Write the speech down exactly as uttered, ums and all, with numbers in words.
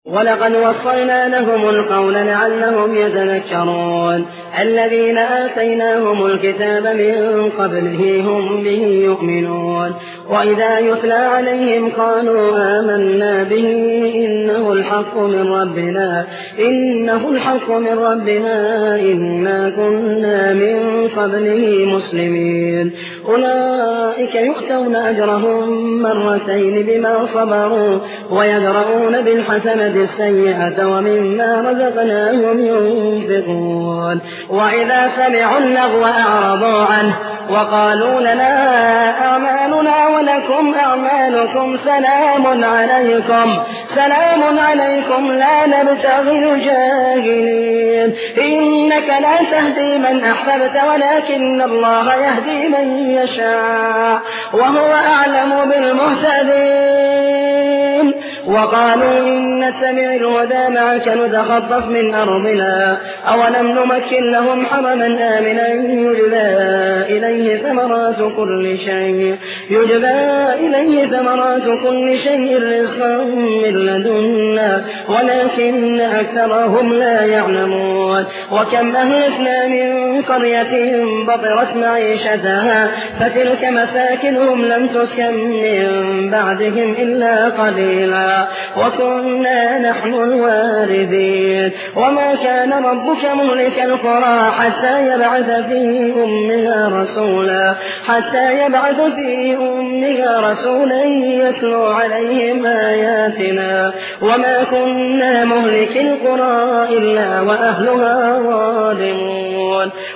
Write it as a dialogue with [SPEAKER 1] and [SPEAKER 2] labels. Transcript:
[SPEAKER 1] وَلَقَدْ وَصَّلْنَا لَهُمُ الْقَوْلَ لَعَلَّهُمْ يَتَذَكَّرُونَ الَّذِينَ آتَيْنَاهُمُ الْكِتَابَ مِن قَبْلِهِ هُم بِهِ يُؤْمِنُونَ وَإِذَا يُتْلَىٰ عَلَيْهِمْ قَالُوا آمَنَّا بِهِ إِنَّهُ الْحَقُّ مِن رَّبِّنَا إِنَّهُ الْحَقُّ مِن رَّبِّنَا إِنَّا كُنَّا مِن قَبْلِهِ مُسْلِمِينَ أُولَٰئِكَ يُؤْتَوْنَ أَجْرَهُم مَّرَّتَيْنِ بِمَا صَبَرُوا وَيَدْرَءُونَ بِالْحَسَنَةِ السَّيِّئَةَ وَمِمَّا رَزَقْنَاهُمْ يُنفِقُونَ وَإِذَا سَمِعُوا اللَّغْوَ أَعْرَضُوا عَنْهُ وَقَالُوا لَنَا أَعْمَالُنَا وَلَكُمْ أَعْمَالُكُمْ سَلَامٌ عَلَيْكُمْ سَلَامٌ عَلَيْكُمْ لَا نَبْتَغِي الْجَاهِلِينَ إِنَّكَ لَا تَهْدِي مَنْ أَحْبَبْتَ وَلَكِنَّ اللَّهَ يَهْدِي مَن يَشَاءُ وَهُوَ أَعْلَمُ بِالْمُهْتَدِينَ وَقَالُوا إِن نَّتَّبِعِ الْهُدَىٰ مَعَكَ نُتَخَطَّفْ مِنْ أَرْضِنَا أَوَلَمْ نُمَكِّن لَّهُمْ حَرَمًا آمِنًا يُجْبَىٰ إِلَيْهِ ثَمَرَاتُ كُلِّ شَيْءٍ يُجْبَىٰ إِلَيْهِ ثَمَرَاتُ كُلِّ شَيْءٍ رِّزْقًا مِّن لَّدُنَّا وَلَٰكِنَّ أَكْثَرَهُم لَّا يَعْلَمُونَ وَكَمْ أَهْلَكْنَا مِن قَرْيَةٍ بَطِرَتْ مَعِيشَتَهَا فَتِلْكَ مَسَاكِنُهُمْ لَمْ تُسْكَن مِّن بَعْدِهِمْ إِلَّا قَلِيلًا وَكُنَّا نَحْنُ الْوَارِثِينَ وَمَا كَانَ رَبُّكَ مُهْلِكَ الْقُرَىٰ حَتَّىٰ يَبْعَثَ فِي أُمِّهَا رَسُولًا حَتَّىٰ يَبْعَثَ فِي أُمِّهَا رَسُولًا يَتْلُو عَلَيْهِمْ آيَاتِنَا وَمَا كُنَّا مُهْلِكِي الْقُرَىٰ إِلَّا وَأَهْلُهَا ظَالِمُونَ